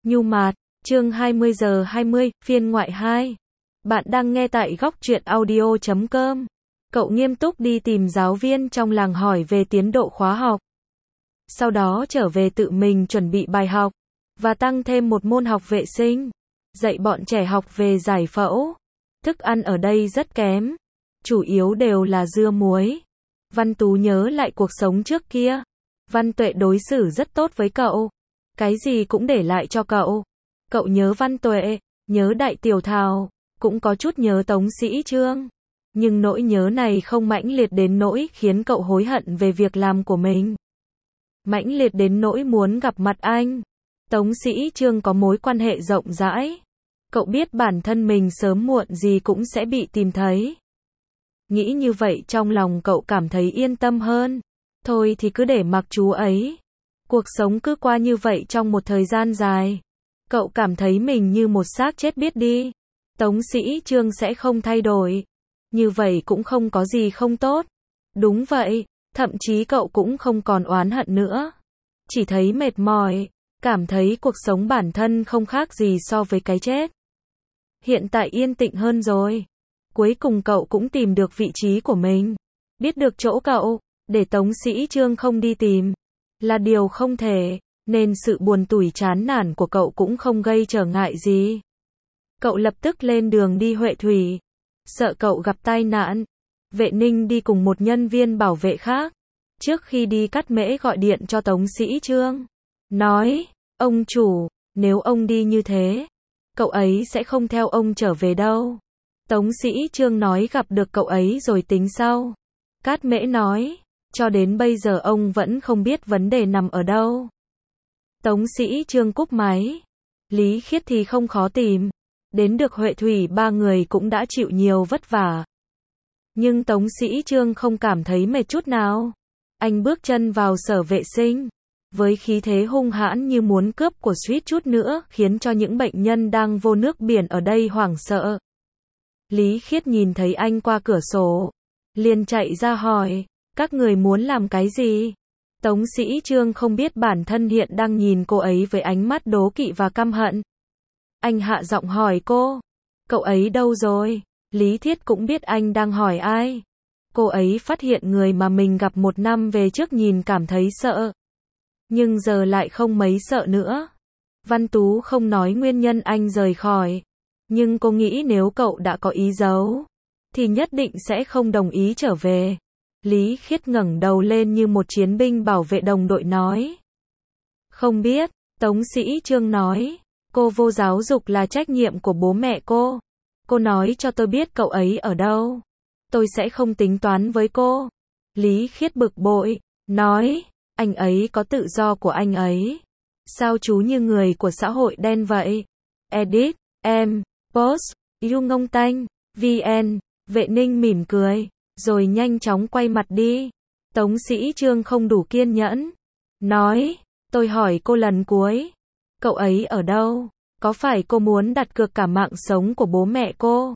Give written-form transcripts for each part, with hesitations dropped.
Nhu Mạt, chương 20 giờ 20, phiên ngoại 2. Bạn đang nghe tại góc truyện audio.com. Cậu nghiêm túc đi tìm giáo viên trong làng hỏi về tiến độ khóa học. Sau đó trở về tự mình chuẩn bị bài học, và tăng thêm một môn học vệ sinh. Dạy bọn trẻ học về giải phẫu. Thức ăn ở đây rất kém. Chủ yếu đều là dưa muối. Văn Tú nhớ lại cuộc sống trước kia. Văn Tuệ đối xử rất tốt với cậu. Cái gì cũng để lại cho cậu. Cậu nhớ Văn Tuệ, nhớ Đại Tiểu Thảo, cũng có chút nhớ Tống Sĩ Trương. Nhưng nỗi nhớ này không mãnh liệt đến nỗi khiến cậu hối hận về việc làm của mình. Mãnh liệt đến nỗi muốn gặp mặt anh. Tống Sĩ Trương có mối quan hệ rộng rãi. Cậu biết bản thân mình sớm muộn gì cũng sẽ bị tìm thấy. Nghĩ như vậy trong lòng cậu cảm thấy yên tâm hơn. Thôi thì cứ để mặc chú ấy. Cuộc sống cứ qua như vậy trong một thời gian dài. Cậu cảm thấy mình như một xác chết biết đi. Tống Sĩ Trương sẽ không thay đổi. Như vậy cũng không có gì không tốt. Đúng vậy, thậm chí cậu cũng không còn oán hận nữa. Chỉ thấy mệt mỏi, cảm thấy cuộc sống bản thân không khác gì so với cái chết. Hiện tại yên tĩnh hơn rồi. Cuối cùng cậu cũng tìm được vị trí của mình. Biết được chỗ cậu, để Tống Sĩ Trương không đi tìm là điều không thể, nên sự buồn tủi chán nản của cậu cũng không gây trở ngại gì. Cậu lập tức lên đường đi Huệ Thủy. Sợ cậu gặp tai nạn, Vệ Ninh đi cùng một nhân viên bảo vệ khác. Trước khi đi Cát Mễ gọi điện cho Tống Sĩ Trương. Nói, ông chủ, nếu ông đi như thế, cậu ấy sẽ không theo ông trở về đâu. Tống Sĩ Trương nói gặp được cậu ấy rồi tính sau. Cát Mễ nói, cho đến bây giờ ông vẫn không biết vấn đề nằm ở đâu. Tống Sĩ Trương cúp máy. Lý Khiết thì không khó tìm. Đến được Huệ Thủy ba người cũng đã chịu nhiều vất vả. Nhưng Tống Sĩ Trương không cảm thấy mệt chút nào. Anh bước chân vào sở vệ sinh. Với khí thế hung hãn như muốn cướp của suýt chút nữa khiến cho những bệnh nhân đang vô nước biển ở đây hoảng sợ. Lý Khiết nhìn thấy anh qua cửa sổ. Liền chạy ra hỏi, các người muốn làm cái gì? Tống Sĩ Trương không biết bản thân hiện đang nhìn cô ấy với ánh mắt đố kỵ và căm hận. Anh hạ giọng hỏi cô, cậu ấy đâu rồi? Lý Thiết cũng biết anh đang hỏi ai. Cô ấy phát hiện người mà mình gặp một năm về trước nhìn cảm thấy sợ. Nhưng giờ lại không mấy sợ nữa. Văn Tú không nói nguyên nhân anh rời khỏi. Nhưng cô nghĩ nếu cậu đã có ý giấu, thì nhất định sẽ không đồng ý trở về. Lý Khiết ngẩng đầu lên như một chiến binh bảo vệ đồng đội nói. Không biết, Tống Sĩ Trương nói. Cô vô giáo dục là trách nhiệm của bố mẹ cô. Cô nói cho tôi biết cậu ấy ở đâu. Tôi sẽ không tính toán với cô. Lý Khiết bực bội, nói, anh ấy có tự do của anh ấy. Sao chú như người của xã hội đen vậy? Edit, em, post, you ngông tanh, VN, Vệ Ninh mỉm cười, rồi nhanh chóng quay mặt đi. Tống Sĩ Trương không đủ kiên nhẫn. Nói, tôi hỏi cô lần cuối. Cậu ấy ở đâu? Có phải cô muốn đặt cược cả mạng sống của bố mẹ cô?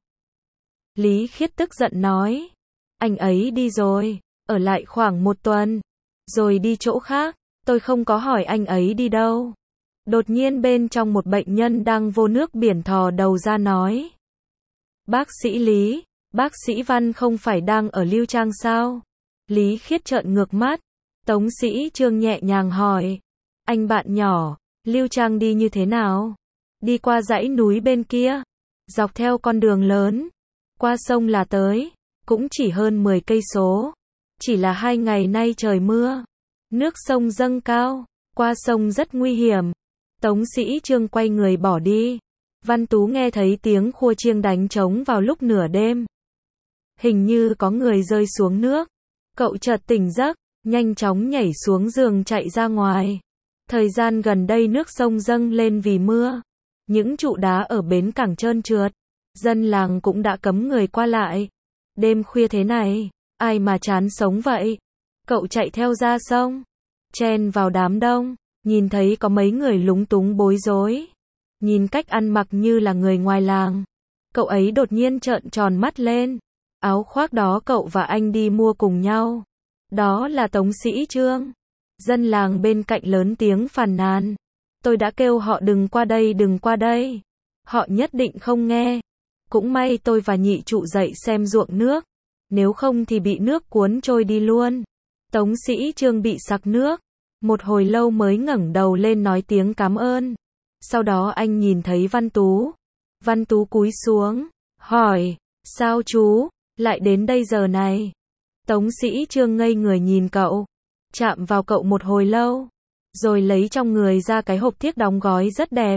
Lý Khiết tức giận nói. Anh ấy đi rồi, ở lại khoảng 1 tuần, rồi đi chỗ khác. Tôi không có hỏi anh ấy đi đâu. Đột nhiên bên trong một bệnh nhân đang vô nước biển thò đầu ra nói. Bác sĩ Lý, bác sĩ Văn không phải đang ở Lưu Trang sao? Lý Khiết trợn ngược mắt. Tống Sĩ Trương nhẹ nhàng hỏi. Anh bạn nhỏ, Lưu Trang đi như thế nào? Đi qua dãy núi bên kia, dọc theo con đường lớn, qua sông là tới, cũng chỉ hơn 10 cây số. Chỉ là 2 ngày nay trời mưa, nước sông dâng cao, qua sông rất nguy hiểm. Tống Sĩ Trương quay người bỏ đi. Văn Tú nghe thấy tiếng khua chiêng đánh trống vào lúc nửa đêm. Hình như có người rơi xuống nước. Cậu chợt tỉnh giấc, nhanh chóng nhảy xuống giường chạy ra ngoài. Thời gian gần đây nước sông dâng lên vì mưa. Những trụ đá ở bến cảng trơn trượt. Dân làng cũng đã cấm người qua lại. Đêm khuya thế này, ai mà chán sống vậy? Cậu chạy theo ra sông, chen vào đám đông, nhìn thấy có mấy người lúng túng bối rối. Nhìn cách ăn mặc như là người ngoài làng. Cậu ấy đột nhiên trợn tròn mắt lên. Áo khoác đó cậu và anh đi mua cùng nhau. Đó là Tống Sĩ Trương. Dân làng bên cạnh lớn tiếng phàn nàn. Tôi đã kêu họ đừng qua đây, đừng qua đây. Họ nhất định không nghe. Cũng may tôi và nhị trụ dậy xem ruộng nước. Nếu không thì bị nước cuốn trôi đi luôn. Tống Sĩ Trương bị sặc nước. Một hồi lâu mới ngẩng đầu lên nói tiếng cảm ơn. Sau đó anh nhìn thấy Văn Tú. Văn Tú cúi xuống, hỏi, sao chú, lại đến đây giờ này? Tống Sĩ Trương ngây người nhìn cậu. Chạm vào cậu một hồi lâu. Rồi lấy trong người ra cái hộp thiếc đóng gói rất đẹp.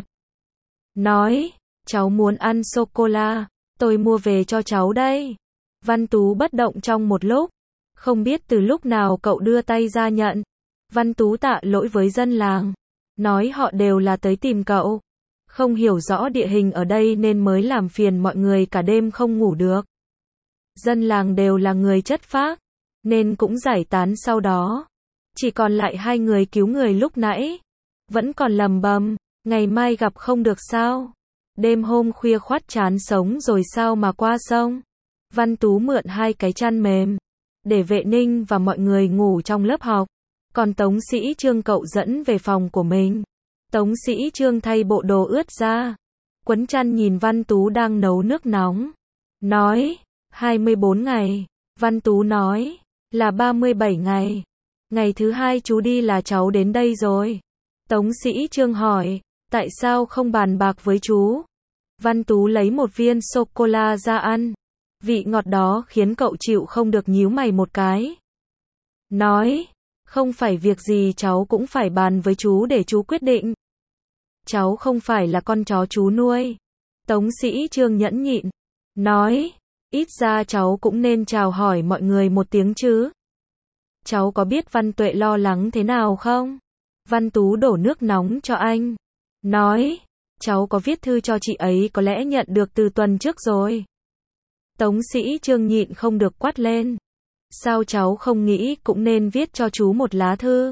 Nói, cháu muốn ăn sô-cô-la. Tôi mua về cho cháu đây. Văn Tú bất động trong một lúc. Không biết từ lúc nào cậu đưa tay ra nhận. Văn Tú tạ lỗi với dân làng. Nói họ đều là tới tìm cậu. Không hiểu rõ địa hình ở đây nên mới làm phiền mọi người cả đêm không ngủ được. Dân làng đều là người chất phác, nên cũng giải tán sau đó. Chỉ còn lại hai người cứu người lúc nãy. Vẫn còn lầm bầm, ngày mai gặp không được sao? Đêm hôm khuya khoắt chán sống rồi sao mà qua sông? Văn Tú mượn hai cái chăn mềm, để Vệ Ninh và mọi người ngủ trong lớp học. Còn Tống Sĩ Trương cậu dẫn về phòng của mình. Tống Sĩ Trương thay bộ đồ ướt ra. Quấn chăn nhìn Văn Tú đang nấu nước nóng. Nói, 24 ngày. Văn Tú nói, là 37 ngày. Ngày thứ hai chú đi là cháu đến đây rồi. Tống Sĩ Trương hỏi, tại sao không bàn bạc với chú? Văn Tú lấy một viên sô-cô-la ra ăn. Vị ngọt đó khiến cậu chịu không được nhíu mày một cái. Nói, không phải việc gì cháu cũng phải bàn với chú để chú quyết định. Cháu không phải là con chó chú nuôi. Tống Sĩ Trương nhẫn nhịn. Nói, ít ra cháu cũng nên chào hỏi mọi người một tiếng chứ. Cháu có biết Văn Tuệ lo lắng thế nào không? Văn Tú đổ nước nóng cho anh. Nói, cháu có viết thư cho chị ấy có lẽ nhận được từ tuần trước rồi. Tống Sĩ Trương nhịn không được quát lên. Sao cháu không nghĩ cũng nên viết cho chú một lá thư?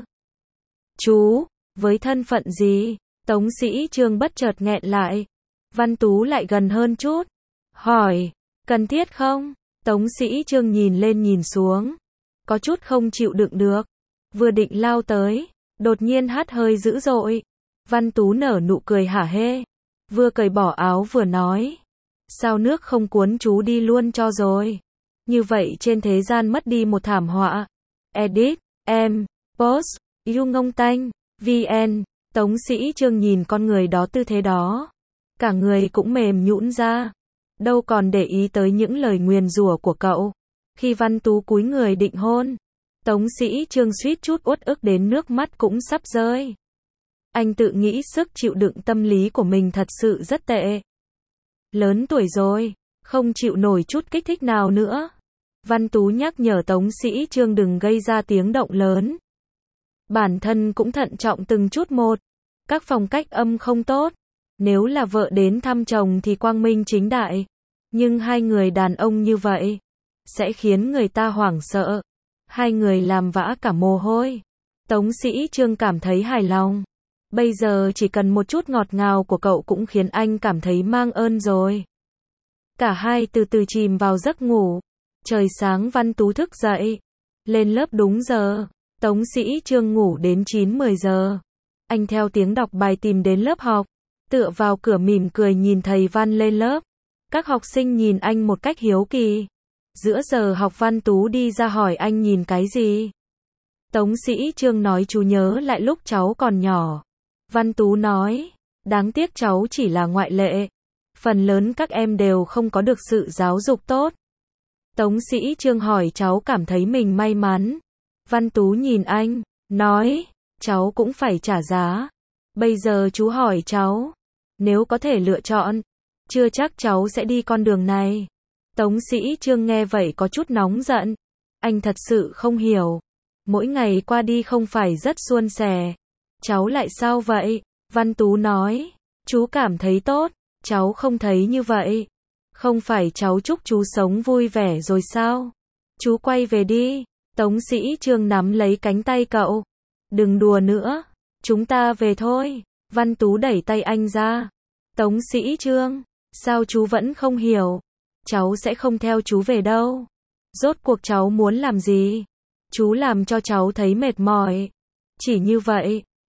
Chú, với thân phận gì? Tống Sĩ Trương bất chợt nghẹn lại. Văn Tú lại gần hơn chút. Hỏi, cần thiết không? Tống Sĩ Trương nhìn lên nhìn xuống. Có chút không chịu đựng được. Vừa định lao tới. Đột nhiên hắt hơi dữ dội. Văn Tú nở nụ cười hả hê. Vừa cởi bỏ áo vừa nói. Sao nước không cuốn chú đi luôn cho rồi? Như vậy trên thế gian mất đi một thảm họa. Edit, em, post, yêu ngông tanh, VN. Tống Sĩ Trương nhìn con người đó tư thế đó. Cả người cũng mềm nhũn ra. Đâu còn để ý tới những lời nguyền rủa của cậu. Khi Văn Tú cúi người định hôn. Tống Sĩ Trương suýt chút uất ức đến nước mắt cũng sắp rơi. Anh tự nghĩ sức chịu đựng tâm lý của mình thật sự rất tệ. Lớn tuổi rồi, không chịu nổi chút kích thích nào nữa. Văn Tú nhắc nhở Tống Sĩ Trương đừng gây ra tiếng động lớn. Bản thân cũng thận trọng từng chút một. Các phong cách âm không tốt. Nếu là vợ đến thăm chồng thì quang minh chính đại. Nhưng hai người đàn ông như vậy sẽ khiến người ta hoảng sợ. Hai người làm vã cả mồ hôi. Tống Sĩ Trương cảm thấy hài lòng. Bây giờ chỉ cần một chút ngọt ngào của cậu cũng khiến anh cảm thấy mang ơn rồi. Cả hai từ từ chìm vào giấc ngủ. Trời sáng Văn Tú thức dậy. Lên lớp đúng giờ. Tống Sĩ Trương ngủ đến 9-10 giờ. Anh theo tiếng đọc bài tìm đến lớp học. Tựa vào cửa mỉm cười nhìn thầy Văn lên lớp. Các học sinh nhìn anh một cách hiếu kỳ. Giữa giờ học Văn Tú đi ra hỏi anh nhìn cái gì. Tống Sĩ Trương nói chú nhớ lại lúc cháu còn nhỏ. Văn Tú nói, đáng tiếc cháu chỉ là ngoại lệ. Phần lớn các em đều không có được sự giáo dục tốt. Tống Sĩ Trương hỏi cháu cảm thấy mình may mắn. Văn Tú nhìn anh, nói, cháu cũng phải trả giá. Bây giờ chú hỏi cháu, nếu có thể lựa chọn, chưa chắc cháu sẽ đi con đường này. Tống Sĩ Trương nghe vậy có chút nóng giận. Anh thật sự không hiểu. Mỗi ngày qua đi không phải rất suôn sẻ. Cháu lại sao vậy? Văn Tú nói, chú cảm thấy tốt, cháu không thấy như vậy. Không phải cháu chúc chú sống vui vẻ rồi sao? Chú quay về đi. Tống Sĩ Trương nắm lấy cánh tay cậu. Đừng đùa nữa, chúng ta về thôi. Văn Tú đẩy tay anh ra. Tống Sĩ Trương, sao chú vẫn không hiểu? Cháu sẽ không theo chú về đâu. Rốt cuộc cháu muốn làm gì? Chú làm cho cháu thấy mệt mỏi. Chỉ như vậy.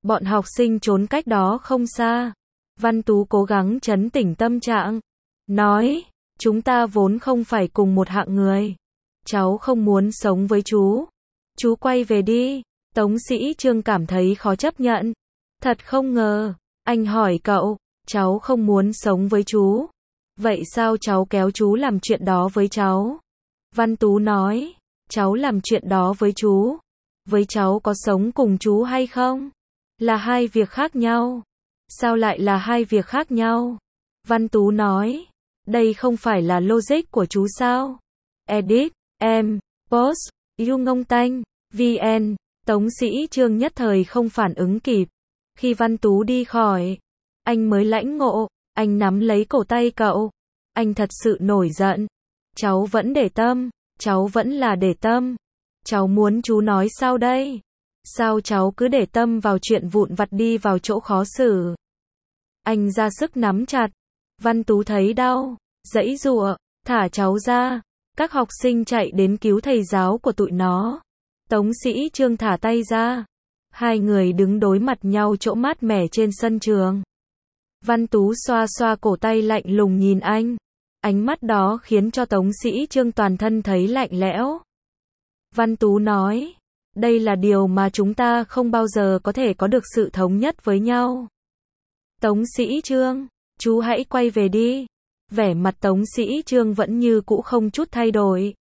Bọn học sinh trốn cách đó không xa. Văn Tú cố gắng trấn tĩnh tâm trạng. Nói, chúng ta vốn không phải cùng một hạng người. Cháu không muốn sống với chú. Chú quay về đi. Tống Sĩ Trương cảm thấy khó chấp nhận. Thật không ngờ. Anh hỏi cậu, cháu không muốn sống với chú. Vậy sao cháu kéo chú làm chuyện đó với cháu? Văn Tú nói, cháu làm chuyện đó với chú. Với cháu có sống cùng chú hay không? Là hai việc khác nhau. Sao lại là hai việc khác nhau? Văn Tú nói, đây không phải là logic của chú sao? Edit, em, post, you ngông tanh, vn. Tống Sĩ Trương nhất thời không phản ứng kịp. Khi Văn Tú đi khỏi, anh mới lãnh ngộ, anh nắm lấy cổ tay cậu. Anh thật sự nổi giận. Cháu vẫn để tâm, cháu vẫn là để tâm. Cháu muốn chú nói sao đây? Sao cháu cứ để tâm vào chuyện vụn vặt đi vào chỗ khó xử? Anh ra sức nắm chặt. Văn Tú thấy đau, giãy giụa, thả cháu ra. Các học sinh chạy đến cứu thầy giáo của tụi nó. Tống Sĩ Trương thả tay ra. Hai người đứng đối mặt nhau chỗ mát mẻ trên sân trường. Văn Tú xoa xoa cổ tay lạnh lùng nhìn anh. Ánh mắt đó khiến cho Tống Sĩ Trương toàn thân thấy lạnh lẽo. Văn Tú nói, đây là điều mà chúng ta không bao giờ có thể có được sự thống nhất với nhau. Tống Sĩ Trương, chú hãy quay về đi. Vẻ mặt Tống Sĩ Trương vẫn như cũ không chút thay đổi.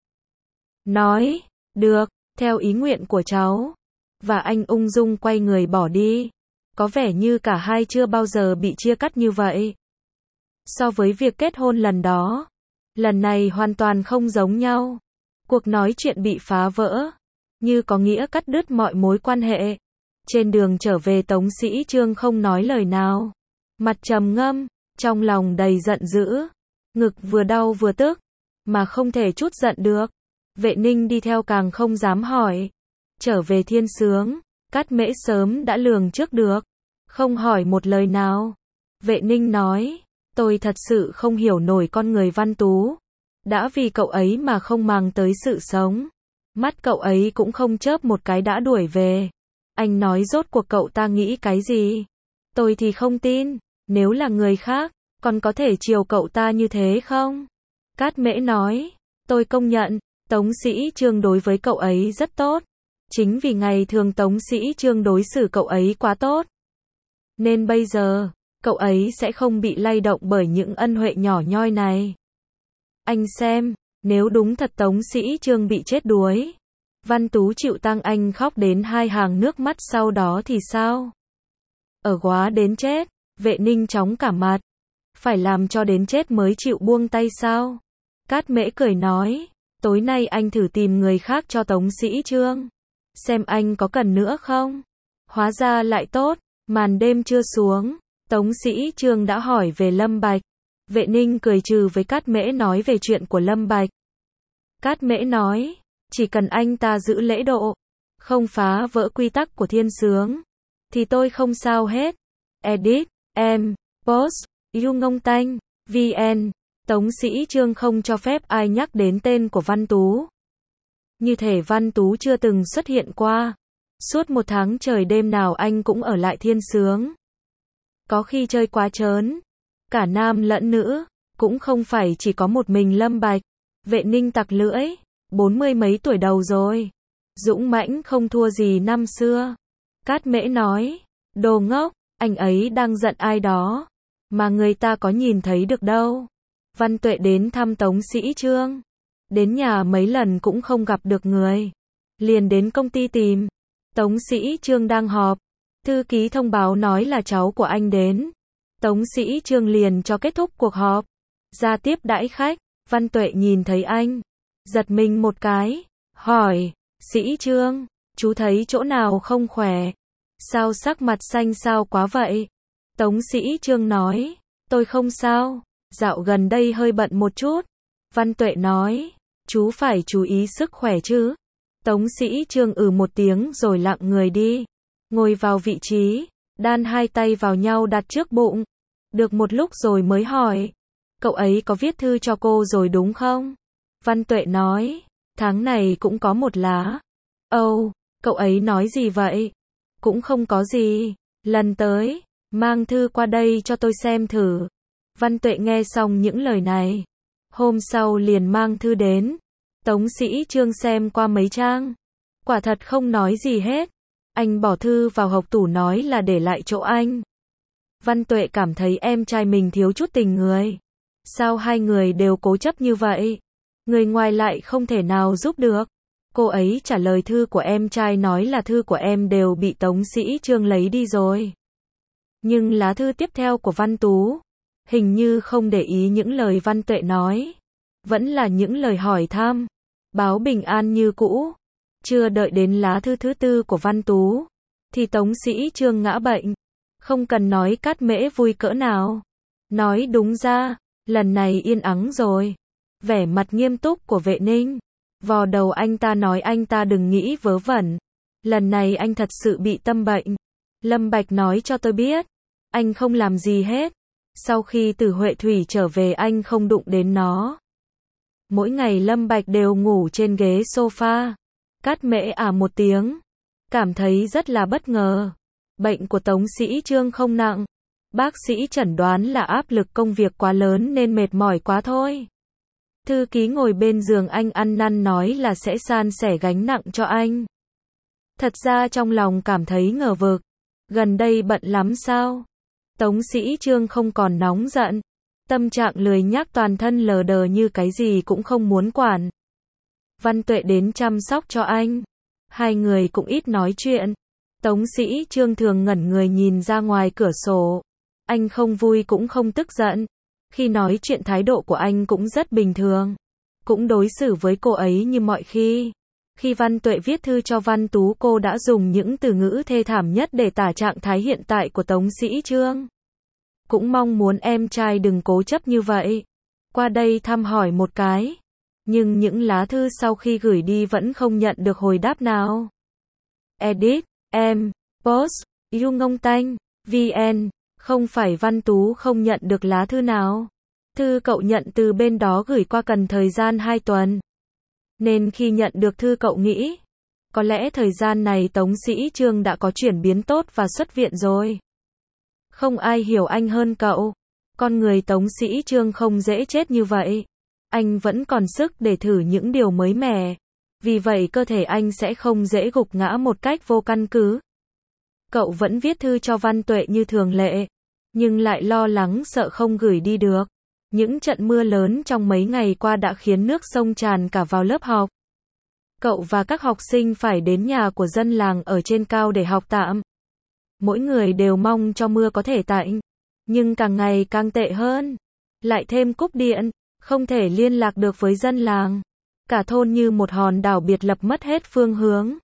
Nói, được, theo ý nguyện của cháu. Và anh ung dung quay người bỏ đi. Có vẻ như cả hai chưa bao giờ bị chia cắt như vậy. So với việc kết hôn lần đó, lần này hoàn toàn không giống nhau. Cuộc nói chuyện bị phá vỡ, như có nghĩa cắt đứt mọi mối quan hệ. Trên đường trở về Tống Sĩ Trương không nói lời nào. Mặt trầm ngâm, trong lòng đầy giận dữ. Ngực vừa đau vừa tức, mà không thể trút giận được. Vệ Ninh đi theo càng không dám hỏi. Trở về Thiên Sướng, Cát Mễ sớm đã lường trước được. Không hỏi một lời nào. Vệ Ninh nói, tôi thật sự không hiểu nổi con người Văn Tú. Đã vì cậu ấy mà không màng tới sự sống. Mắt cậu ấy cũng không chớp một cái đã đuổi về. Anh nói rốt cuộc cậu ta nghĩ cái gì? Tôi thì không tin. Nếu là người khác, còn có thể chiều cậu ta như thế không? Cát Mễ nói, tôi công nhận, Tống Sĩ Trương đối với cậu ấy rất tốt. Chính vì ngày thường Tống Sĩ Trương đối xử cậu ấy quá tốt. Nên bây giờ, cậu ấy sẽ không bị lay động bởi những ân huệ nhỏ nhoi này. Anh xem, nếu đúng thật Tống Sĩ Trương bị chết đuối, Văn Tú chịu tăng anh khóc đến hai hàng nước mắt sau đó thì sao? Ở quá đến chết, Vệ Ninh chóng cả mặt. Phải làm cho đến chết mới chịu buông tay sao? Cát Mễ cười nói, tối nay anh thử tìm người khác cho Tống Sĩ Trương. Xem anh có cần nữa không? Hóa ra lại tốt, màn đêm chưa xuống. Tống Sĩ Trương đã hỏi về Lâm Bạch. Vệ Ninh cười trừ với Cát Mễ nói về chuyện của Lâm Bạch. Cát Mễ nói, chỉ cần anh ta giữ lễ độ, không phá vỡ quy tắc của Thiên Sướng, thì tôi không sao hết. Edit, em, post, you ngông tanh, vn. Tống Sĩ Trương không cho phép ai nhắc đến tên của Văn Tú. Như thể Văn Tú chưa từng xuất hiện qua. Suốt một tháng trời đêm nào anh cũng ở lại Thiên Sướng. Có khi chơi quá trớn. Cả nam lẫn nữ, cũng không phải chỉ có một mình Lâm Bạch. Vệ Ninh tặc lưỡi, 40 mấy tuổi đầu rồi. Dũng mãnh không thua gì năm xưa. Cát Mễ nói, đồ ngốc, anh ấy đang giận ai đó. Mà người ta có nhìn thấy được đâu. Văn Tuệ đến thăm Tống Sĩ Trương. Đến nhà mấy lần cũng không gặp được người. Liền đến công ty tìm. Tống Sĩ Trương đang họp. Thư ký thông báo nói là cháu của anh đến. Tống Sĩ Trương liền cho kết thúc cuộc họp. Ra tiếp đãi khách. Văn Tuệ nhìn thấy anh. Giật mình một cái. Hỏi, Sĩ Trương, chú thấy chỗ nào không khỏe? Sao sắc mặt xanh xao quá vậy? Tống Sĩ Trương nói, tôi không sao. Dạo gần đây hơi bận một chút. Văn Tuệ nói, chú phải chú ý sức khỏe chứ. Tống Sĩ Trương một tiếng rồi lặng người đi. Ngồi vào vị trí, đan hai tay vào nhau đặt trước bụng. Được một lúc rồi mới hỏi, cậu ấy có viết thư cho cô rồi đúng không? Văn Tuệ nói, tháng này cũng có một lá. Ồ, cậu ấy nói gì vậy? Cũng không có gì. Lần tới, mang thư qua đây cho tôi xem thử. Văn Tuệ nghe xong những lời này. Hôm sau liền mang thư đến. Tống Sĩ Trương xem qua mấy trang. Quả thật không nói gì hết. Anh bỏ thư vào hộc tủ nói là để lại chỗ anh. Văn Tuệ cảm thấy em trai mình thiếu chút tình người. Sao hai người đều cố chấp như vậy? Người ngoài lại không thể nào giúp được. Cô ấy trả lời thư của em trai nói là thư của em đều bị Tống Sĩ Trương lấy đi rồi. Nhưng lá thư tiếp theo của Văn Tú, hình như không để ý những lời Văn Tuệ nói. Vẫn là những lời hỏi thăm, báo bình an như cũ. Chưa đợi đến lá thư thứ tư của Văn Tú, thì Tống Sĩ Trương ngã bệnh. Không cần nói Cát Mễ vui cỡ nào. Nói đúng ra, lần này yên ắng rồi. Vẻ mặt nghiêm túc của Vệ Ninh. Vò đầu anh ta nói anh ta đừng nghĩ vớ vẩn. Lần này anh thật sự bị tâm bệnh. Lâm Bạch nói cho tôi biết. Anh không làm gì hết. Sau khi từ Huệ Thủy trở về anh không đụng đến nó. Mỗi ngày Lâm Bạch đều ngủ trên ghế sofa. Cát Mễ một tiếng. Cảm thấy rất là bất ngờ. Bệnh của Tống Sĩ Trương không nặng. Bác sĩ chẩn đoán là áp lực công việc quá lớn nên mệt mỏi quá thôi. Thư ký ngồi bên giường anh ăn năn nói là sẽ san sẻ gánh nặng cho anh. Thật ra trong lòng cảm thấy ngờ vực. Gần đây bận lắm sao? Tống Sĩ Trương không còn nóng giận. Tâm trạng lười nhác toàn thân lờ đờ như cái gì cũng không muốn quản. Văn Tuệ đến chăm sóc cho anh. Hai người cũng ít nói chuyện. Tống Sĩ Trương thường ngẩn người nhìn ra ngoài cửa sổ. Anh không vui cũng không tức giận. Khi nói chuyện thái độ của anh cũng rất bình thường. Cũng đối xử với cô ấy như mọi khi. Khi Văn Tuệ viết thư cho Văn Tú cô đã dùng những từ ngữ thê thảm nhất để tả trạng thái hiện tại của Tống Sĩ Trương. Cũng mong muốn em trai đừng cố chấp như vậy. Qua đây thăm hỏi một cái. Nhưng những lá thư sau khi gửi đi vẫn không nhận được hồi đáp nào. Edit, em, post, yêu ngông tanh, vn. Không phải Văn Tú không nhận được lá thư nào. Thư cậu nhận từ bên đó gửi qua cần thời gian 2 tuần. Nên khi nhận được thư cậu nghĩ, có lẽ thời gian này Tống Sĩ Trương đã có chuyển biến tốt và xuất viện rồi. Không ai hiểu anh hơn cậu. Con người Tống Sĩ Trương không dễ chết như vậy. Anh vẫn còn sức để thử những điều mới mẻ. Vì vậy cơ thể anh sẽ không dễ gục ngã một cách vô căn cứ. Cậu vẫn viết thư cho Văn Tuệ như thường lệ. Nhưng lại lo lắng sợ không gửi đi được. Những trận mưa lớn trong mấy ngày qua đã khiến nước sông tràn cả vào lớp học. Cậu và các học sinh phải đến nhà của dân làng ở trên cao để học tạm. Mỗi người đều mong cho mưa có thể tạnh. Nhưng càng ngày càng tệ hơn. Lại thêm cúp điện, không thể liên lạc được với dân làng. Cả thôn như một hòn đảo biệt lập mất hết phương hướng.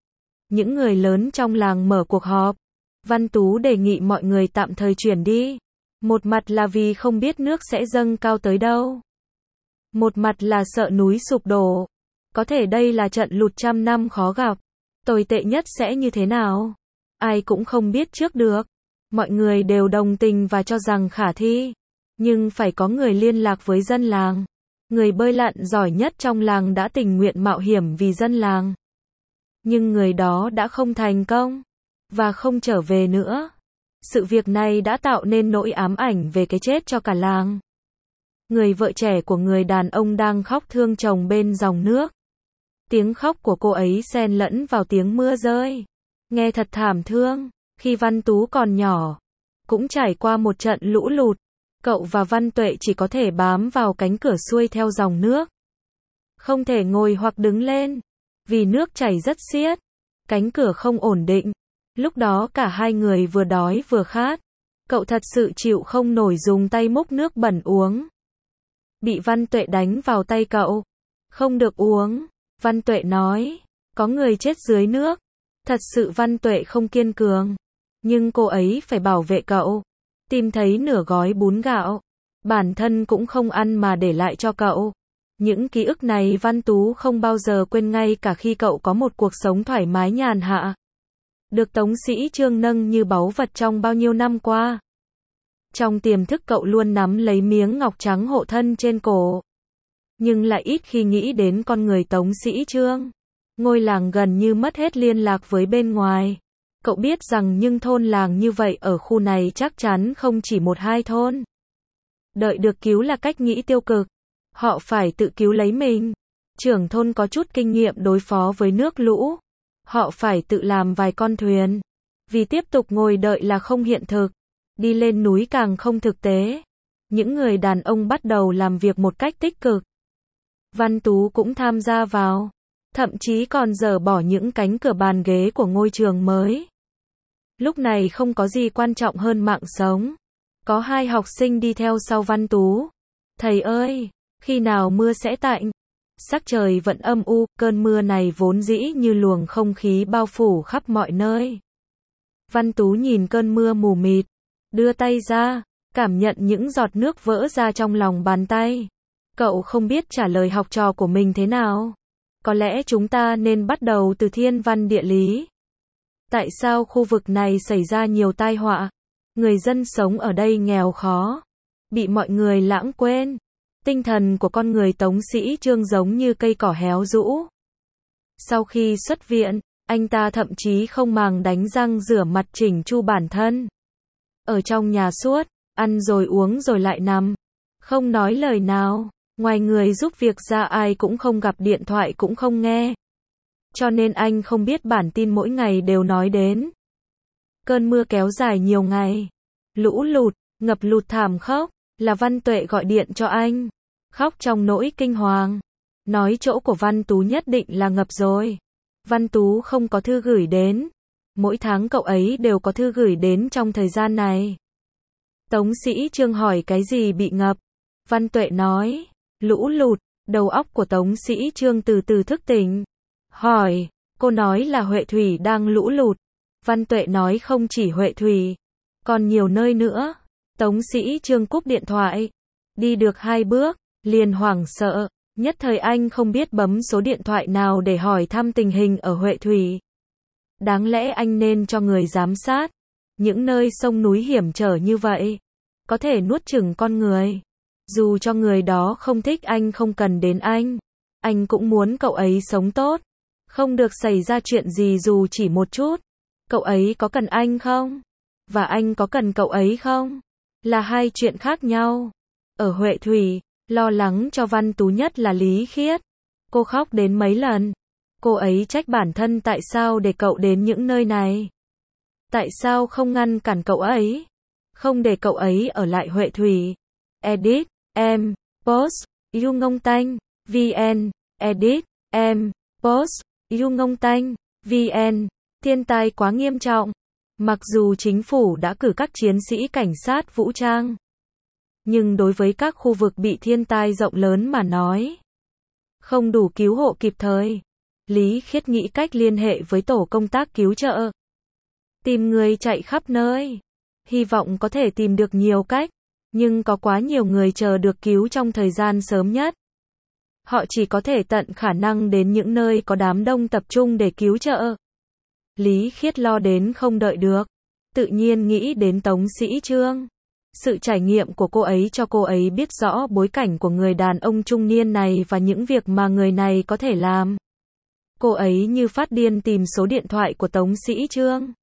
Những người lớn trong làng mở cuộc họp. Văn Tú đề nghị mọi người tạm thời chuyển đi. Một mặt là vì không biết nước sẽ dâng cao tới đâu. Một mặt là sợ núi sụp đổ. Có thể đây là trận lụt trăm năm khó gặp. Tồi tệ nhất sẽ như thế nào? Ai cũng không biết trước được. Mọi người đều đồng tình và cho rằng khả thi. Nhưng phải có người liên lạc với dân làng. Người bơi lặn giỏi nhất trong làng đã tình nguyện mạo hiểm vì dân làng. Nhưng người đó đã không thành công. Và không trở về nữa. Sự việc này đã tạo nên nỗi ám ảnh về cái chết cho cả làng. Người vợ trẻ của người đàn ông đang khóc thương chồng bên dòng nước. Tiếng khóc của cô ấy xen lẫn vào tiếng mưa rơi. Nghe thật thảm thương. Khi Văn Tú còn nhỏ, cũng trải qua một trận lũ lụt. Cậu và Văn Tuệ chỉ có thể bám vào cánh cửa xuôi theo dòng nước. Không thể ngồi hoặc đứng lên. Vì nước chảy rất xiết. Cánh cửa không ổn định. Lúc đó cả hai người vừa đói vừa khát. Cậu thật sự chịu không nổi dùng tay múc nước bẩn uống. Bị Văn Tuệ đánh vào tay cậu. Không được uống. Văn Tuệ nói. Có người chết dưới nước. Thật sự Văn Tuệ không kiên cường. Nhưng cô ấy phải bảo vệ cậu. Tìm thấy nửa gói bún gạo. Bản thân cũng không ăn mà để lại cho cậu. Những ký ức này Văn Tú không bao giờ quên ngay cả khi cậu có một cuộc sống thoải mái nhàn hạ. Được Tống Sĩ Trương nâng như báu vật trong bao nhiêu năm qua. Trong tiềm thức cậu luôn nắm lấy miếng ngọc trắng hộ thân trên cổ. Nhưng lại ít khi nghĩ đến con người Tống Sĩ Trương. Ngôi làng gần như mất hết liên lạc với bên ngoài. Cậu biết rằng những thôn làng như vậy ở khu này chắc chắn không chỉ một hai thôn. Đợi được cứu là cách nghĩ tiêu cực. Họ phải tự cứu lấy mình. Trưởng thôn có chút kinh nghiệm đối phó với nước lũ. Họ phải tự làm vài con thuyền. Vì tiếp tục ngồi đợi là không hiện thực. Đi lên núi càng không thực tế. Những người đàn ông bắt đầu làm việc một cách tích cực. Văn Tú cũng tham gia vào. Thậm chí còn dỡ bỏ những cánh cửa bàn ghế của ngôi trường mới. Lúc này không có gì quan trọng hơn mạng sống. Có 2 học sinh đi theo sau Văn Tú. Thầy ơi, khi nào mưa sẽ tạnh? Sắc trời vẫn âm u, cơn mưa này vốn dĩ như luồng không khí bao phủ khắp mọi nơi. Văn Tú nhìn cơn mưa mù mịt, đưa tay ra, cảm nhận những giọt nước vỡ ra trong lòng bàn tay. Cậu không biết trả lời học trò của mình thế nào. Có lẽ chúng ta nên bắt đầu từ thiên văn địa lý. Tại sao khu vực này xảy ra nhiều tai họa? Người dân sống ở đây nghèo khó, bị mọi người lãng quên. Tinh thần của con người Tống Sĩ Trương giống như cây cỏ héo rũ. Sau khi xuất viện, anh ta thậm chí không màng đánh răng rửa mặt chỉnh chu bản thân. Ở trong nhà suốt, ăn rồi uống rồi lại nằm. Không nói lời nào, ngoài người giúp việc ra ai cũng không gặp, điện thoại cũng không nghe. Cho nên anh không biết bản tin mỗi ngày đều nói đến. Cơn mưa kéo dài nhiều ngày. Lũ lụt, ngập lụt thảm khốc, là Văn Tuệ gọi điện cho anh. Khóc trong nỗi kinh hoàng. Nói chỗ của Văn Tú nhất định là ngập rồi. Văn Tú không có thư gửi đến. Mỗi tháng cậu ấy đều có thư gửi đến trong thời gian này. Tống Sĩ Trương hỏi cái gì bị ngập. Văn Tuệ nói, lũ lụt. Đầu óc của Tống Sĩ Trương từ từ thức tỉnh. Hỏi, cô nói là Huệ Thủy đang lũ lụt. Văn Tuệ nói không chỉ Huệ Thủy, còn nhiều nơi nữa. Tống Sĩ Trương cúp điện thoại. Đi được 2 bước, liền hoảng sợ. Nhất thời anh không biết bấm số điện thoại nào để hỏi thăm tình hình ở Huệ Thủy. Đáng lẽ anh nên cho người giám sát. Những nơi sông núi hiểm trở như vậy, có thể nuốt chửng con người. Dù cho người đó không thích anh, không cần đến anh cũng muốn cậu ấy sống tốt. Không được xảy ra chuyện gì dù chỉ một chút. Cậu ấy có cần anh không? Và anh có cần cậu ấy không? Là 2 chuyện khác nhau. Ở Huệ Thủy, lo lắng cho Văn Tú nhất là Lý Khiết. Cô khóc đến mấy lần. Cô ấy trách bản thân tại sao để cậu đến những nơi này. Tại sao không ngăn cản cậu ấy? Không để cậu ấy ở lại Huệ Thủy. Edit, em, post, yêu ngông tanh, VN, edit, em, post, yêu ngông tanh, VN. Thiên tai quá nghiêm trọng. Mặc dù chính phủ đã cử các chiến sĩ cảnh sát vũ trang, nhưng đối với các khu vực bị thiên tai rộng lớn mà nói, không đủ cứu hộ kịp thời. Lý Khiết nghĩ cách liên hệ với tổ công tác cứu trợ. Tìm người chạy khắp nơi. Hy vọng có thể tìm được nhiều cách. Nhưng có quá nhiều người chờ được cứu trong thời gian sớm nhất. Họ chỉ có thể tận khả năng đến những nơi có đám đông tập trung để cứu trợ. Lý Khiết lo đến không đợi được. Tự nhiên nghĩ đến Tống Sĩ Trương. Sự trải nghiệm của cô ấy cho cô ấy biết rõ bối cảnh của người đàn ông trung niên này và những việc mà người này có thể làm. Cô ấy như phát điên tìm số điện thoại của Tống Sĩ Trương.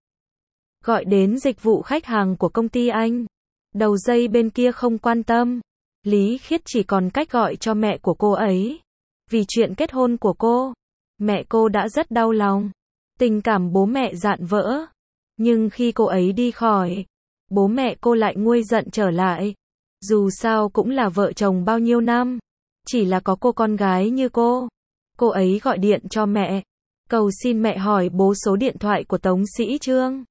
Gọi đến dịch vụ khách hàng của công ty anh. Đầu dây bên kia không quan tâm. Lý Khiết chỉ còn cách gọi cho mẹ của cô ấy. Vì chuyện kết hôn của cô, mẹ cô đã rất đau lòng. Tình cảm bố mẹ rạn vỡ. Nhưng khi cô ấy đi khỏi, bố mẹ cô lại nguôi giận trở lại. Dù sao cũng là vợ chồng bao nhiêu năm. Chỉ là có cô con gái như cô. Cô ấy gọi điện cho mẹ. Cầu xin mẹ hỏi bố số điện thoại của Tống Sĩ Trương.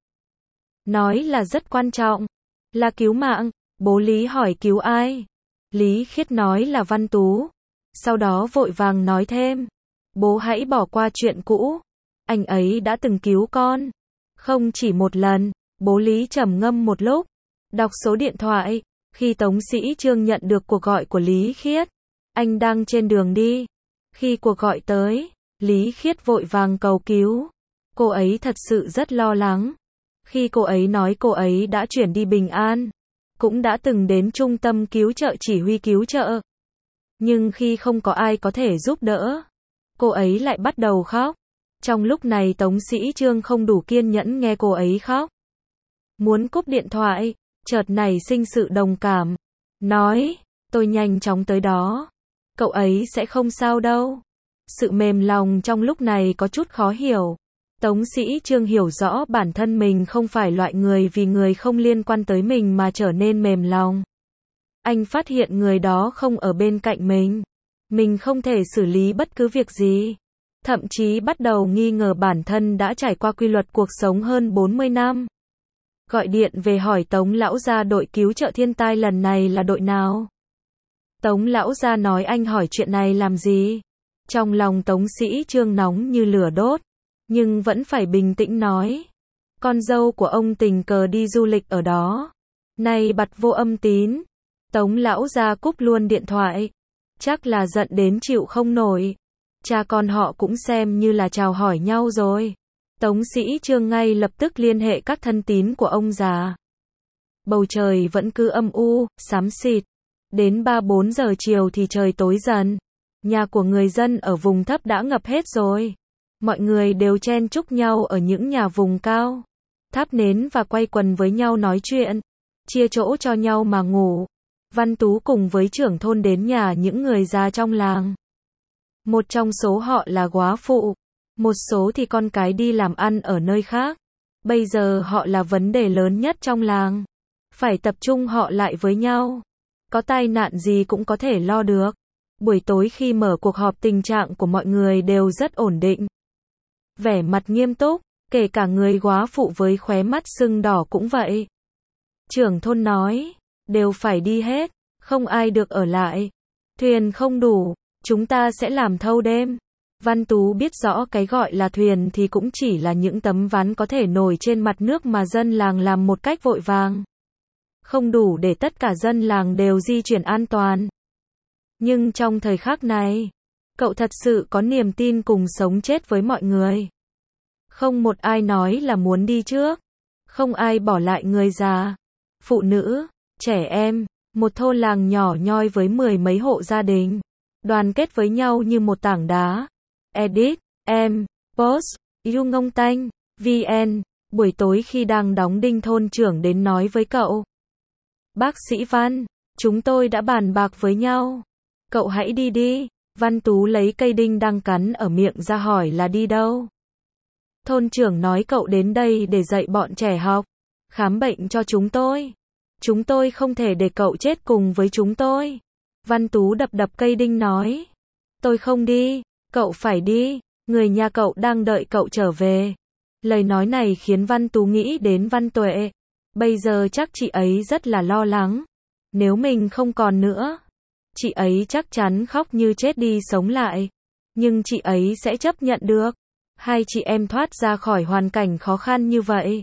Nói là rất quan trọng. Là cứu mạng. Bố Lý hỏi cứu ai? Lý Khiết nói là Văn Tú. Sau đó vội vàng nói thêm. Bố hãy bỏ qua chuyện cũ. Anh ấy đã từng cứu con. Không chỉ một lần. Bố Lý trầm ngâm một lúc. Đọc số điện thoại. Khi Tống Sĩ Trương nhận được cuộc gọi của Lý Khiết, anh đang trên đường đi. Khi cuộc gọi tới, Lý Khiết vội vàng cầu cứu. Cô ấy thật sự rất lo lắng. Khi cô ấy nói cô ấy đã chuyển đi Bình An, cũng đã từng đến trung tâm cứu trợ chỉ huy cứu trợ. Nhưng khi không có ai có thể giúp đỡ, cô ấy lại bắt đầu khóc. Trong lúc này Tống Sĩ Trương không đủ kiên nhẫn nghe cô ấy khóc. Muốn cúp điện thoại, chợt nảy sinh sự đồng cảm. Nói, tôi nhanh chóng tới đó. Cậu ấy sẽ không sao đâu. Sự mềm lòng trong lúc này có chút khó hiểu. Tống Sĩ Trương hiểu rõ bản thân mình không phải loại người vì người không liên quan tới mình mà trở nên mềm lòng. Anh phát hiện người đó không ở bên cạnh mình. Mình không thể xử lý bất cứ việc gì. Thậm chí bắt đầu nghi ngờ bản thân đã trải qua quy luật cuộc sống hơn 40 năm. Gọi điện về hỏi Tống lão gia đội cứu trợ thiên tai lần này là đội nào. Tống lão gia nói anh hỏi chuyện này làm gì. Trong lòng Tống Sĩ Trương nóng như lửa đốt. Nhưng vẫn phải bình tĩnh nói. Con dâu của ông tình cờ đi du lịch ở đó. Này bật vô âm tín. Tống lão gia cúp luôn điện thoại. Chắc là giận đến chịu không nổi. Cha con họ cũng xem như là chào hỏi nhau rồi. Tống Sĩ Trương ngay lập tức liên hệ các thân tín của ông già. Bầu trời vẫn cứ âm u, xám xịt. Đến 3-4 giờ chiều thì trời tối dần. Nhà của người dân ở vùng thấp đã ngập hết rồi. Mọi người đều chen chúc nhau ở những nhà vùng cao. Thắp nến và quay quần với nhau nói chuyện. Chia chỗ cho nhau mà ngủ. Văn Tú cùng với trưởng thôn đến nhà những người già trong làng. Một trong số họ là góa phụ. Một số thì con cái đi làm ăn ở nơi khác. Bây giờ họ là vấn đề lớn nhất trong làng. Phải tập trung họ lại với nhau. Có tai nạn gì cũng có thể lo được. Buổi tối khi mở cuộc họp tình trạng của mọi người đều rất ổn định. Vẻ mặt nghiêm túc, kể cả người góa phụ với khóe mắt sưng đỏ cũng vậy. Trưởng thôn nói, đều phải đi hết, không ai được ở lại. Thuyền không đủ, chúng ta sẽ làm thâu đêm. Văn Tú biết rõ cái gọi là thuyền thì cũng chỉ là những tấm ván có thể nổi trên mặt nước mà dân làng làm một cách vội vàng. Không đủ để tất cả dân làng đều di chuyển an toàn. Nhưng trong thời khắc này, cậu thật sự có niềm tin cùng sống chết với mọi người. Không một ai nói là muốn đi trước. Không ai bỏ lại người già, phụ nữ, trẻ em. Một thôn làng nhỏ nhoi với 10 mấy hộ gia đình. Đoàn kết với nhau như một tảng đá. Edit, Post, Dung Ngông Tanh, VN. Buổi tối khi đang đóng đinh thôn trưởng đến nói với cậu. Bác sĩ Văn, chúng tôi đã bàn bạc với nhau. Cậu hãy đi đi. Văn Tú lấy cây đinh đang cắn ở miệng ra hỏi là đi đâu. Thôn trưởng nói cậu đến đây để dạy bọn trẻ học. Khám bệnh cho chúng tôi. Chúng tôi không thể để cậu chết cùng với chúng tôi. Văn Tú đập đập cây đinh nói. Tôi không đi, cậu phải đi. Người nhà cậu đang đợi cậu trở về. Lời nói này khiến Văn Tú nghĩ đến Văn Tuệ. Bây giờ chắc chị ấy rất là lo lắng. Nếu mình không còn nữa, chị ấy chắc chắn khóc như chết đi sống lại. Nhưng chị ấy sẽ chấp nhận được. Hai chị em thoát ra khỏi hoàn cảnh khó khăn như vậy.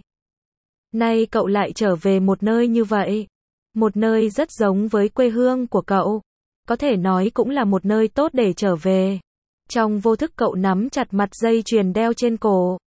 Nay cậu lại trở về một nơi như vậy. Một nơi rất giống với quê hương của cậu. Có thể nói cũng là một nơi tốt để trở về. Trong vô thức cậu nắm chặt mặt dây chuyền đeo trên cổ.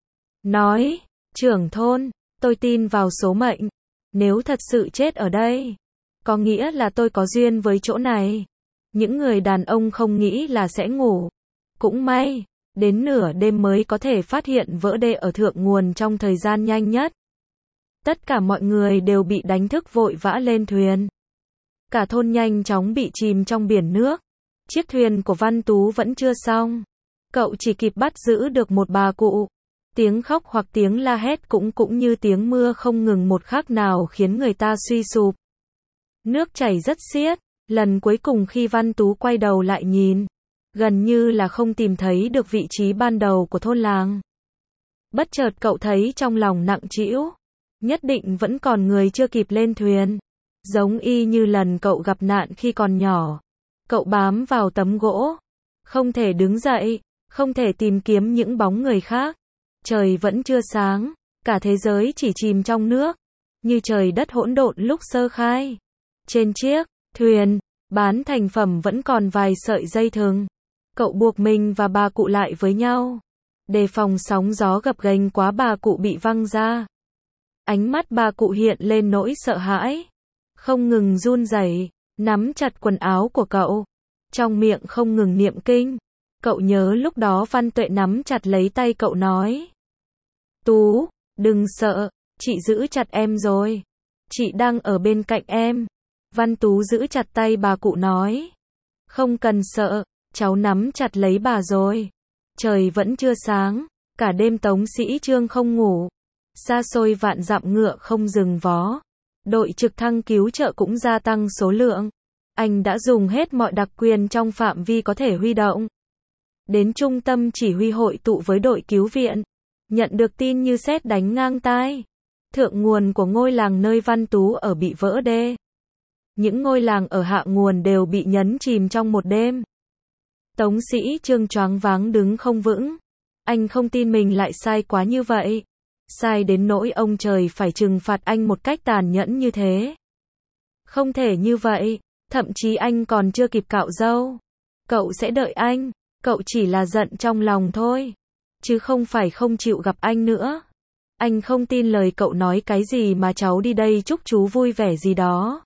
Nói, trưởng thôn, tôi tin vào số mệnh. Nếu thật sự chết ở đây, có nghĩa là tôi có duyên với chỗ này. Những người đàn ông không nghĩ là sẽ ngủ. Cũng may, đến nửa đêm mới có thể phát hiện vỡ đê ở thượng nguồn trong thời gian nhanh nhất. Tất cả mọi người đều bị đánh thức vội vã lên thuyền. Cả thôn nhanh chóng bị chìm trong biển nước. Chiếc thuyền của Văn Tú vẫn chưa xong. Cậu chỉ kịp bắt giữ được một bà cụ. Tiếng khóc hoặc tiếng la hét cũng như tiếng mưa không ngừng một khắc nào khiến người ta suy sụp. Nước chảy rất xiết. Lần cuối cùng khi Văn Tú quay đầu lại nhìn, gần như là không tìm thấy được vị trí ban đầu của thôn làng. Bất chợt cậu thấy trong lòng nặng trĩu. Nhất định vẫn còn người chưa kịp lên thuyền. Giống y như lần cậu gặp nạn khi còn nhỏ. Cậu bám vào tấm gỗ. Không thể đứng dậy. Không thể tìm kiếm những bóng người khác. Trời vẫn chưa sáng. Cả thế giới chỉ chìm trong nước. Như trời đất hỗn độn lúc sơ khai. Trên chiếc thuyền bán thành phẩm vẫn còn vài sợi dây thừng. Cậu buộc mình và bà cụ lại với nhau. Đề phòng sóng gió gập ghềnh quá bà cụ bị văng ra. Ánh mắt bà cụ hiện lên nỗi sợ hãi. Không ngừng run rẩy, nắm chặt quần áo của cậu. Trong miệng không ngừng niệm kinh. Cậu nhớ lúc đó Văn Tuệ nắm chặt lấy tay cậu nói. Tú, đừng sợ, chị giữ chặt em rồi. Chị đang ở bên cạnh em. Văn Tú giữ chặt tay bà cụ nói. Không cần sợ, cháu nắm chặt lấy bà rồi. Trời vẫn chưa sáng, cả đêm Tống Sĩ Trương không ngủ. Xa xôi vạn dặm ngựa không dừng vó. Đội trực thăng cứu trợ cũng gia tăng số lượng. Anh đã dùng hết mọi đặc quyền trong phạm vi có thể huy động. Đến trung tâm chỉ huy hội tụ với đội cứu viện. Nhận được tin như sét đánh ngang tai. Thượng nguồn của ngôi làng nơi Văn Tú ở bị vỡ đê. Những ngôi làng ở hạ nguồn đều bị nhấn chìm trong một đêm. Tống Sĩ Trương choáng váng đứng không vững. Anh không tin mình lại sai quá như vậy. Sai đến nỗi ông trời phải trừng phạt anh một cách tàn nhẫn như thế. Không thể như vậy, thậm chí anh còn chưa kịp cạo râu. Cậu sẽ đợi anh, cậu chỉ là giận trong lòng thôi. Chứ không phải không chịu gặp anh nữa. Anh không tin lời cậu nói cái gì mà cháu đi đây chúc chú vui vẻ gì đó.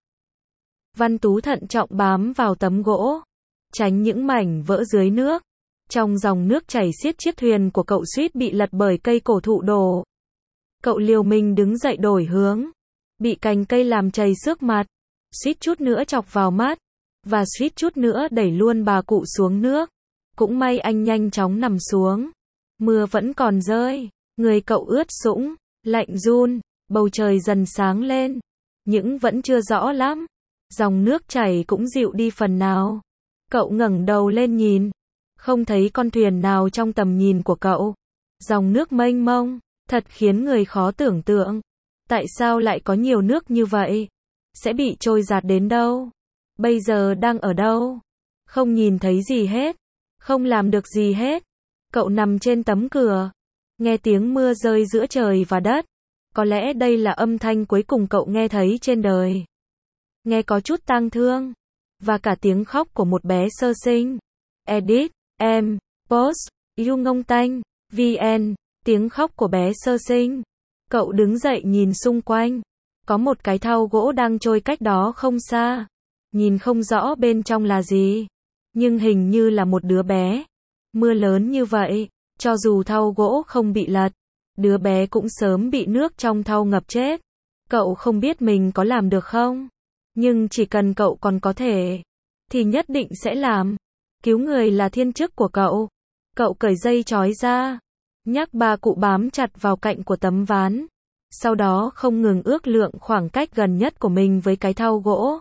Văn Tú thận trọng bám vào tấm gỗ, tránh những mảnh vỡ dưới nước. Trong dòng nước chảy xiết chiếc thuyền của cậu suýt bị lật bởi cây cổ thụ đổ. Cậu liều mình đứng dậy đổi hướng, bị cành cây làm chảy xước mặt, suýt chút nữa chọc vào mắt, và suýt chút nữa đẩy luôn bà cụ xuống nước. Cũng may anh nhanh chóng nằm xuống. Mưa vẫn còn rơi, người cậu ướt sũng, lạnh run, bầu trời dần sáng lên, nhưng vẫn chưa rõ lắm. Dòng nước chảy cũng dịu đi phần nào. Cậu ngẩng đầu lên nhìn, không thấy con thuyền nào trong tầm nhìn của cậu. Dòng nước mênh mông, thật khiến người khó tưởng tượng. Tại sao lại có nhiều nước như vậy? Sẽ bị trôi dạt đến đâu? Bây giờ đang ở đâu? Không nhìn thấy gì hết, không làm được gì hết. Cậu nằm trên tấm cửa, nghe tiếng mưa rơi giữa trời và đất. Có lẽ đây là âm thanh cuối cùng cậu nghe thấy trên đời. Nghe có chút tang thương, và cả tiếng khóc của một bé sơ sinh. Edit, em, post, yêu ngông tanh, vn, tiếng khóc của bé sơ sinh. Cậu đứng dậy nhìn xung quanh. Có một cái thau gỗ đang trôi cách đó không xa. Nhìn không rõ bên trong là gì, nhưng hình như là một đứa bé. Mưa lớn như vậy, cho dù thau gỗ không bị lật, đứa bé cũng sớm bị nước trong thau ngập chết. Cậu không biết mình có làm được không? Nhưng chỉ cần cậu còn có thể, thì nhất định sẽ làm. Cứu người là thiên chức của cậu. Cậu cởi dây trói ra, nhắc bà cụ bám chặt vào cạnh của tấm ván. Sau đó không ngừng ước lượng khoảng cách gần nhất của mình với cái thau gỗ.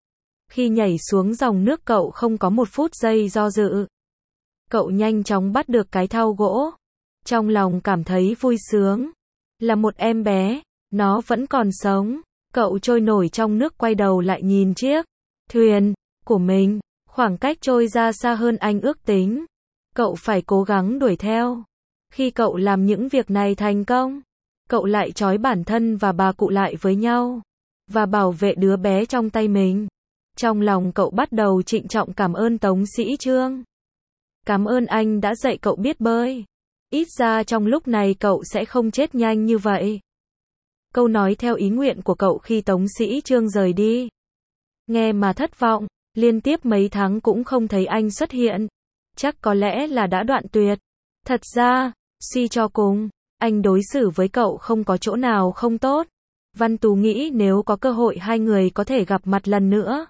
Khi nhảy xuống dòng nước cậu không có một phút giây do dự. Cậu nhanh chóng bắt được cái thau gỗ. Trong lòng cảm thấy vui sướng. Là một em bé, nó vẫn còn sống. Cậu trôi nổi trong nước quay đầu lại nhìn chiếc thuyền của mình. Khoảng cách trôi ra xa hơn anh ước tính. Cậu phải cố gắng đuổi theo. Khi cậu làm những việc này thành công, cậu lại trói bản thân và bà cụ lại với nhau. Và bảo vệ đứa bé trong tay mình. Trong lòng cậu bắt đầu trịnh trọng cảm ơn Tống Sĩ Trương. Cảm ơn anh đã dạy cậu biết bơi. Ít ra trong lúc này cậu sẽ không chết nhanh như vậy. Câu nói theo ý nguyện của cậu khi Tống Sĩ Trương rời đi. Nghe mà thất vọng, liên tiếp mấy tháng cũng không thấy anh xuất hiện. Chắc có lẽ là đã đoạn tuyệt. Thật ra, suy cho cùng, anh đối xử với cậu không có chỗ nào không tốt. Văn Tú nghĩ nếu có cơ hội hai người có thể gặp mặt lần nữa,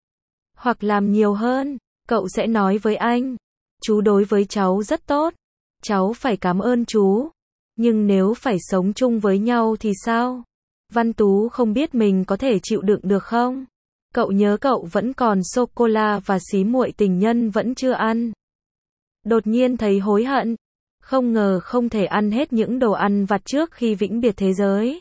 hoặc làm nhiều hơn, cậu sẽ nói với anh. Chú đối với cháu rất tốt. Cháu phải cảm ơn chú. Nhưng nếu phải sống chung với nhau thì sao? Văn Tú không biết mình có thể chịu đựng được không? Cậu nhớ cậu vẫn còn sô-cô-la và xí muội tình nhân vẫn chưa ăn. Đột nhiên thấy hối hận. Không ngờ không thể ăn hết những đồ ăn vặt trước khi vĩnh biệt thế giới.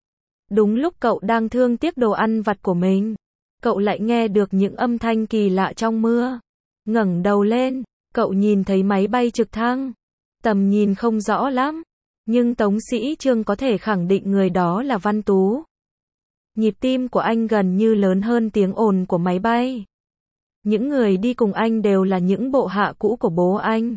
Đúng lúc cậu đang thương tiếc đồ ăn vặt của mình, cậu lại nghe được những âm thanh kỳ lạ trong mưa. Ngẩng đầu lên, cậu nhìn thấy máy bay trực thăng. Tầm nhìn không rõ lắm, nhưng Tống Sĩ Trương có thể khẳng định người đó là Văn Tú. Nhịp tim của anh gần như lớn hơn tiếng ồn của máy bay. Những người đi cùng anh đều là những bộ hạ cũ của bố anh.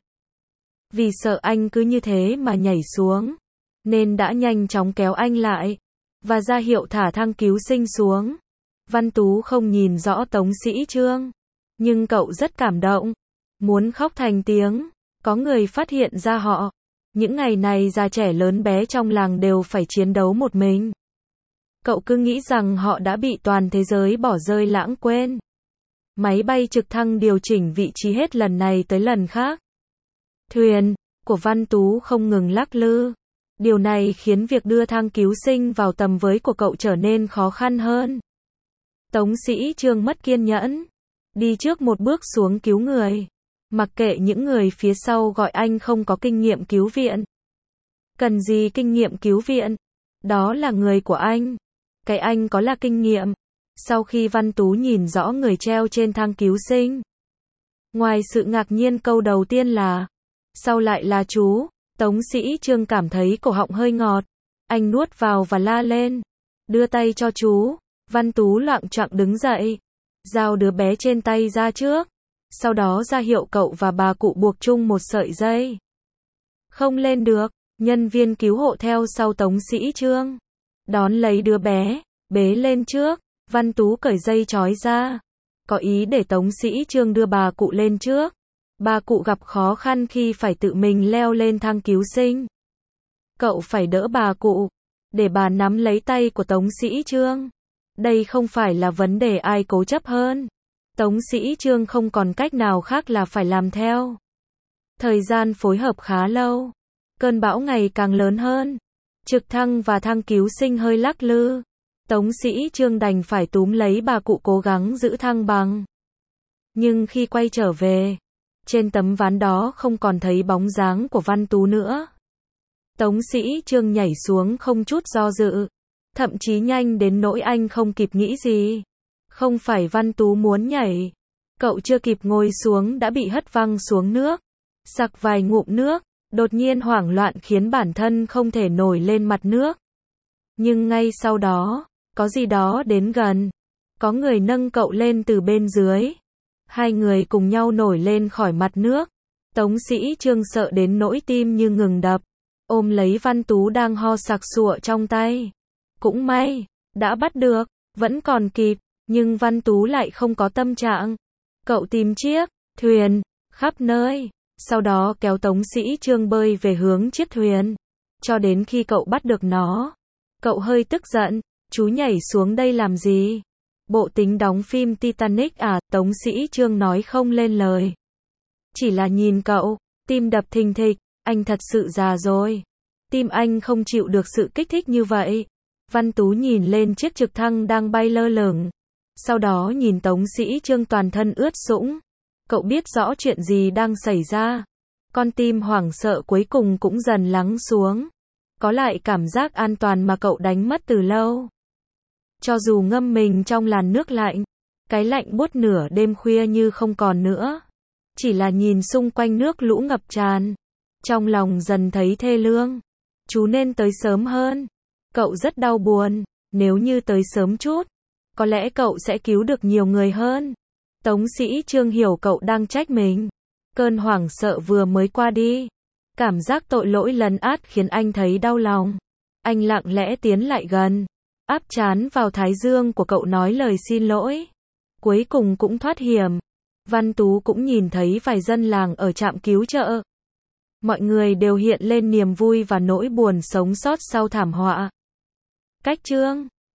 Vì sợ anh cứ như thế mà nhảy xuống, nên đã nhanh chóng kéo anh lại, và ra hiệu thả thang cứu sinh xuống. Văn Tú không nhìn rõ Tống Sĩ Trương, nhưng cậu rất cảm động. muốn khóc thành tiếng. Có người phát hiện ra họ. Những ngày này già trẻ lớn bé trong làng đều phải chiến đấu một mình. Cậu cứ nghĩ rằng họ đã bị toàn thế giới bỏ rơi lãng quên. Máy bay trực thăng điều chỉnh vị trí hết lần này tới lần khác. Thuyền của Văn Tú không ngừng lắc lư. Điều này khiến việc đưa thang cứu sinh vào tầm với của cậu trở nên khó khăn hơn. Tống Sĩ Trương mất kiên nhẫn. Đi trước một bước xuống cứu người. Mặc kệ những người phía sau gọi anh không có kinh nghiệm cứu viện. Cần gì kinh nghiệm cứu viện? Đó là người của anh. Cái anh có là kinh nghiệm. Sau khi Văn Tú nhìn rõ người treo trên thang cứu sinh. Ngoài sự ngạc nhiên câu đầu tiên là sao lại là chú? Tống Sĩ Trương cảm thấy cổ họng hơi ngọt. Anh nuốt vào và la lên. Đưa tay cho chú. Văn Tú loạng choạng đứng dậy. Giao đứa bé trên tay ra trước. Sau đó ra hiệu cậu và bà cụ buộc chung một sợi dây. Không lên được. Nhân viên cứu hộ theo sau Tống Sĩ Trương. Đón lấy đứa bé. Bế lên trước. Văn Tú cởi dây trói ra. Có ý để Tống Sĩ Trương đưa bà cụ lên trước. Bà cụ gặp khó khăn khi phải tự mình leo lên thang cứu sinh. Cậu phải đỡ bà cụ. Để bà nắm lấy tay của Tống Sĩ Trương. Đây không phải là vấn đề ai cố chấp hơn. Tống Sĩ Trương không còn cách nào khác là phải làm theo. Thời gian phối hợp khá lâu. Cơn bão ngày càng lớn hơn. Trực thăng và thang cứu sinh hơi lắc lư. Tống Sĩ Trương đành phải túm lấy bà cụ cố gắng giữ thăng bằng. Nhưng khi quay trở về, trên tấm ván đó không còn thấy bóng dáng của Văn Tú nữa. Tống Sĩ Trương nhảy xuống không chút do dự. Thậm chí nhanh đến nỗi anh không kịp nghĩ gì. Không phải Văn Tú muốn nhảy. Cậu chưa kịp ngồi xuống đã bị hất văng xuống nước. Sặc vài ngụm nước. Đột nhiên hoảng loạn khiến bản thân không thể nổi lên mặt nước. Nhưng ngay sau đó, có gì đó đến gần. Có người nâng cậu lên từ bên dưới. Hai người cùng nhau nổi lên khỏi mặt nước. Tống Sĩ Trương sợ đến nỗi tim như ngừng đập. Ôm lấy Văn Tú đang ho sặc sụa trong tay. Cũng may, đã bắt được, vẫn còn kịp. Nhưng Văn Tú lại không có tâm trạng. Cậu tìm chiếc thuyền khắp nơi. Sau đó kéo Tống Sĩ Trương bơi về hướng chiếc thuyền. Cho đến khi cậu bắt được nó. Cậu hơi tức giận. Chú nhảy xuống đây làm gì? Bộ tính đóng phim Titanic à? Tống Sĩ Trương nói không lên lời. Chỉ là nhìn cậu. Tim đập thình thịch. Anh thật sự già rồi. Tim anh không chịu được sự kích thích như vậy. Văn Tú nhìn lên chiếc trực thăng đang bay lơ lửng. Sau đó nhìn Tống Sĩ Trương toàn thân ướt sũng. Cậu biết rõ chuyện gì đang xảy ra. Con tim hoảng sợ cuối cùng cũng dần lắng xuống. Có lại cảm giác an toàn mà cậu đánh mất từ lâu. Cho dù ngâm mình trong làn nước lạnh, cái lạnh buốt nửa đêm khuya như không còn nữa. Chỉ là nhìn xung quanh nước lũ ngập tràn. Trong lòng dần thấy thê lương. Chú nên tới sớm hơn. Cậu rất đau buồn. Nếu như tới sớm chút, có lẽ cậu sẽ cứu được nhiều người hơn. Tống Sĩ Trương hiểu cậu đang trách mình. Cơn hoảng sợ vừa mới qua đi. Cảm giác tội lỗi lấn át khiến anh thấy đau lòng. Anh lặng lẽ tiến lại gần. Áp trán vào thái dương của cậu nói lời xin lỗi. Cuối cùng cũng thoát hiểm. Văn Tú cũng nhìn thấy vài dân làng ở trạm cứu trợ. Mọi người đều hiện lên niềm vui và nỗi buồn sống sót sau thảm họa. Cách chương